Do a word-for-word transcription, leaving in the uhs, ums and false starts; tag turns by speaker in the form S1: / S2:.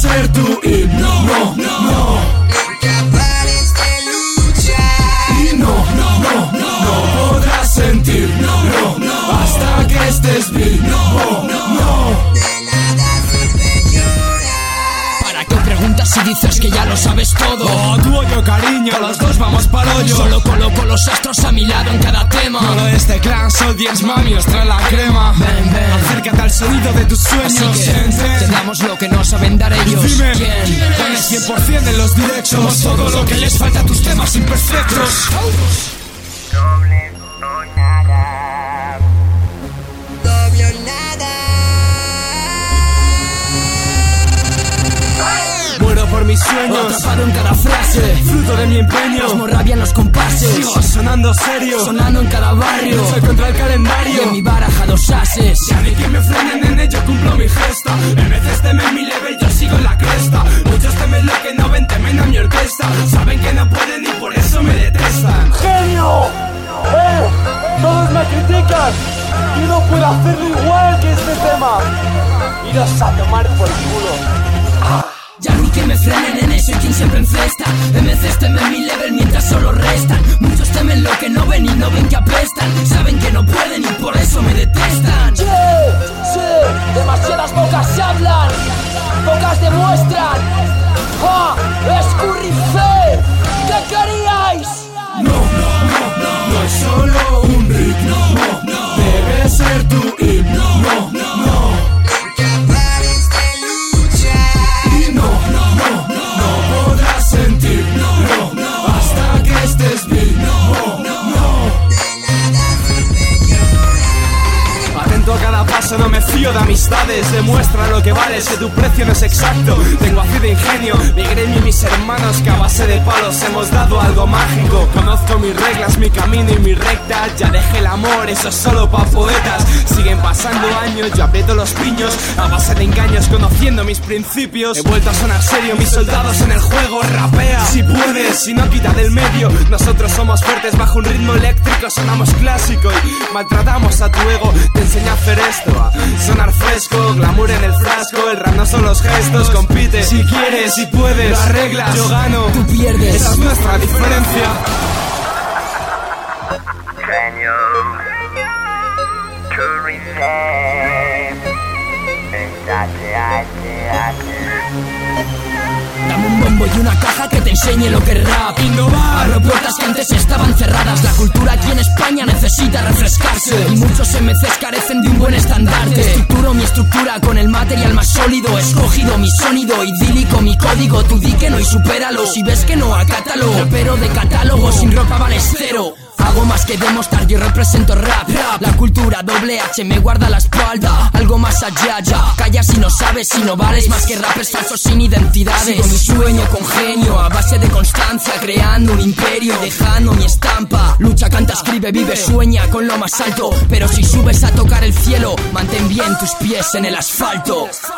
S1: ser tu himno. No, no, no.
S2: Incapaces de luchar.
S1: Y no, no, no, no, no podrás sentir, no, no, no, hasta que estés bien. No, no, no.
S2: De nada sirve llorar.
S3: ¿Para qué preguntas si dices que ya lo sabes todo?
S1: Oh, tú o yo, cariño, los dos vamos para hoyo.
S3: Solo coloco los astros a mi lado en cada tema.
S1: No lo de este clan, Soldiers, mami, os trae la crema.
S3: Ven, ven.
S1: Acércate al sonido de tus sueños.
S3: Así que
S1: Siente.
S3: te damos lo que no saben dar ellos.
S1: Dime,
S3: ¿quién?
S1: pones cien por cien en los directos. Somos todo lo que les falta a tus temas imperfectos.
S2: Doble o nada. Doble o nada.
S1: Muero por mis sueños,
S3: Atrapado en cada frase,
S1: fruto de mi empeño.
S3: plasmo rabia en los compases.
S1: Sigo sonando serio,
S3: Sonando en cada barrio.
S1: lucho contra el
S3: Y
S1: calendario.
S3: en mi baraja dos ases.
S1: Ya ni que me frenen en ello, cumplo mi gesta. En veces temen mi level, yo sigo en la cresta. Muchos temen lo que no ven, temen a mi orquesta. Saben que no pueden y por eso me detestan.
S4: ¡Genio! ¡Eh! Todos me critican y no puedo hacerlo igual que este tema. Iros a tomar por culo.
S3: Ya ni que me frenen en eso y quien siempre encesta. En veces temen mi level mientras solo restan. Muchos temen lo que no ven y no ven que apestan. Saben que no pueden y por eso me detestan.
S4: ¡Sí! ¡Sí! Demasiadas bocas se hablan, pocas demuestran. ¡Ah! ¡Escurrife! ¿Qué queríais?
S1: No, no, no, no, no es solo un ritmo. No, no, debe ser tu himno. No, no, no.
S2: Incapaces de luchar.
S1: Y no, no, no, no, no podrás sentir. No, no, hasta que estés bien. No, no, no.
S2: De nada sirve llorar.
S1: Atento a cada paso, no me fío de amistades. Demuestra lo que vales, que tu precio no es exacto. Tengo así de ingenio, mi gremio y mis hermanos, que a base de palos hemos dado algo mágico. Conozco mis reglas, mi camino y mi recta. Ya dejé el amor, eso es solo pa' poetas. Siguen pasando años, yo aprieto los piños a base de engaños, conociendo mis principios. He vuelto a sonar serio, mis soldados en el juego. Rapea, si puedes, si no quita del medio. Nosotros somos fuertes bajo un ritmo eléctrico. Sonamos clásico y maltratamos a tu ego. Te enseño a hacer esto, a sonar fresco, glamour en el frasco. El rap no son los gestos, compite si quieres, si puedes. Lo arreglas, yo gano,
S3: Tú pierdes.
S1: esa es nuestra diferencia.
S2: Genio. To receive. Pensate, hace, hace.
S3: Dame un bombo y una caja que te enseñe lo que es rap.
S1: Innovar.
S3: Abro puertas que antes estaban cerradas. La cultura aquí en España necesita refrescarse. Y muchos M Cs carecen de un buen estandarte. Estructuro mi estructura con el material más sólido. He escogido mi sonido idílico, mi código. Tú di que no y supéralo. Si ves que no, acátalo. Pero de catálogo, sin ropa vales cero. Hago más que demostrar, yo represento rap, rap. La cultura doble H me guarda la espalda. Algo más allá ya, callas si no sabes, si no vales más que rappers falsos sin identidades. Sigo mi sueño con genio, a base de constancia, creando un imperio, dejando mi estampa. Lucha, canta, escribe, vive, sueña con lo más alto. Pero si subes a tocar el cielo, mantén bien tus pies en el asfalto.